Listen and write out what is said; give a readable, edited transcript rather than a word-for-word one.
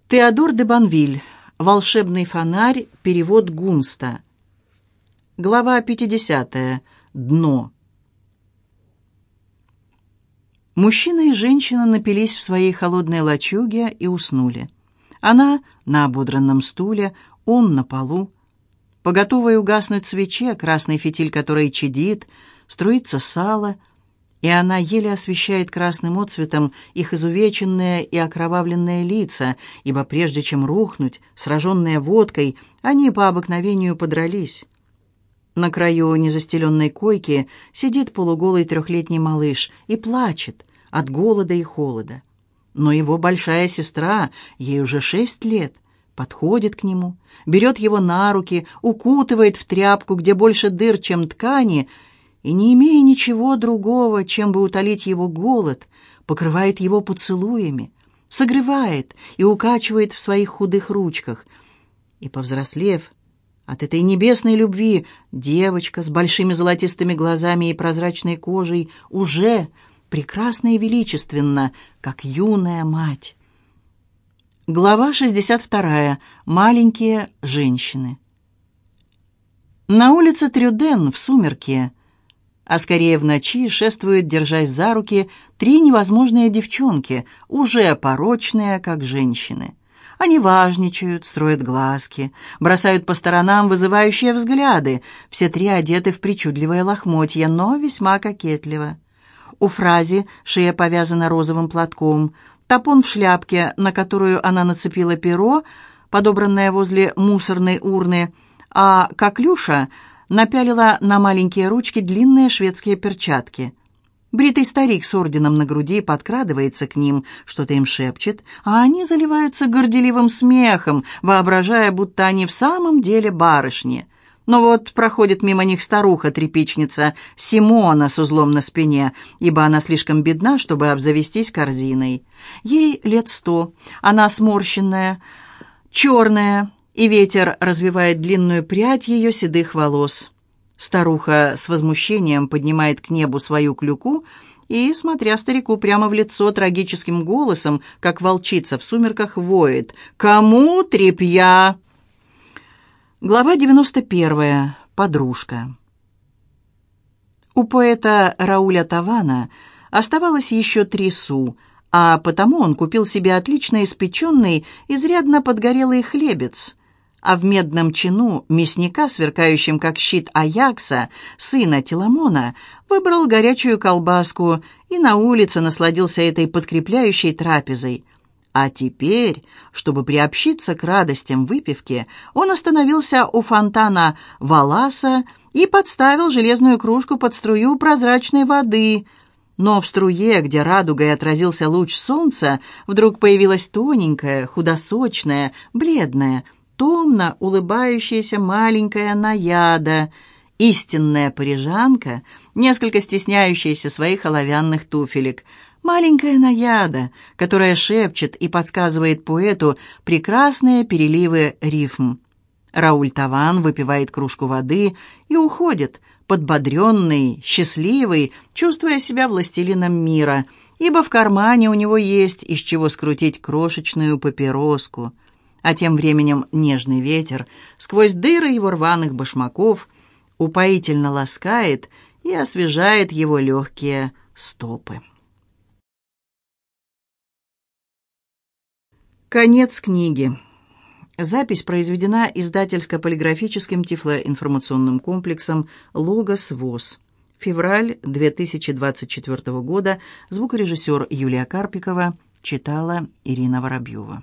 Теодор де Банвиль. «Волшебный фонарь». Перевод Гунста. Глава 50. Дно. Мужчина и женщина напились в своей холодной лачуге и уснули. Она на ободранном стуле, он на полу. По готовой угаснуть свече, красный фитиль которой чадит, струится сало, и она еле освещает красным отцветом их изувеченные и окровавленные лица, ибо прежде чем рухнуть, сраженные водкой, они по обыкновению подрались. На краю незастеленной койки сидит полуголый трехлетний малыш и плачет от голода и холода. Но его большая сестра, ей уже 6 лет, подходит к нему, берет его на руки, укутывает в тряпку, где больше дыр, чем ткани, и, не имея ничего другого, чем бы утолить его голод, покрывает его поцелуями, согревает и укачивает в своих худых ручках. И, повзрослев от этой небесной любви, девочка с большими золотистыми глазами и прозрачной кожей уже прекрасна и величественна, как юная мать. Глава 62. Маленькие женщины. На улице Трюден в сумерки, а скорее в ночи, шествуют, держась за руки, 3 невозможные девчонки, уже порочные, как женщины. Они важничают, строят глазки, бросают по сторонам вызывающие взгляды. Все 3 одеты в причудливое лохмотье, но весьма кокетливо. У Фрази шея повязана розовым платком, топон в шляпке, на которую она нацепила перо, подобранное возле мусорной урны, а Коклюша напялила на маленькие ручки длинные шведские перчатки. Бритый старик с орденом на груди подкрадывается к ним, что-то им шепчет, а они заливаются горделивым смехом, воображая, будто они в самом деле барышни. Но вот проходит мимо них старуха-тряпичница Симона с узлом на спине, ибо она слишком бедна, чтобы обзавестись корзиной. Ей лет 100, она сморщенная, черная, и ветер развивает длинную прядь ее седых волос. Старуха с возмущением поднимает к небу свою клюку и, смотря старику прямо в лицо, трагическим голосом, как волчица в сумерках, воет: «Кому тряпья?» Глава 91. Подружка. У поэта Рауля Тавана оставалось еще 3 су, а потому он купил себе отлично испеченный, изрядно подгорелый хлебец, а в медном чину мясника, сверкающим как щит Аякса, сына Теламона, выбрал горячую колбаску и на улице насладился этой подкрепляющей трапезой. А теперь, чтобы приобщиться к радостям выпивки, он остановился у фонтана Валаса и подставил железную кружку под струю прозрачной воды. Но в струе, где радугой отразился луч солнца, вдруг появилась тоненькая, худосочная, бледная, томно улыбающаяся маленькая наяда, истинная парижанка, несколько стесняющаяся своих оловянных туфелек. Маленькая наяда, которая шепчет и подсказывает поэту прекрасные переливы рифм. Рауль Таван выпивает кружку воды и уходит, подбодренный, счастливый, чувствуя себя властелином мира, ибо в кармане у него есть из чего скрутить крошечную папироску. А тем временем нежный ветер сквозь дыры его рваных башмаков упоительно ласкает и освежает его легкие стопы. Конец книги. Запись произведена издательско-полиграфическим тифлоинформационным комплексом «Логос ВОС». Февраль 2024 года. Звукорежиссер Юлия Карпикова. Читала Ирина Воробьева.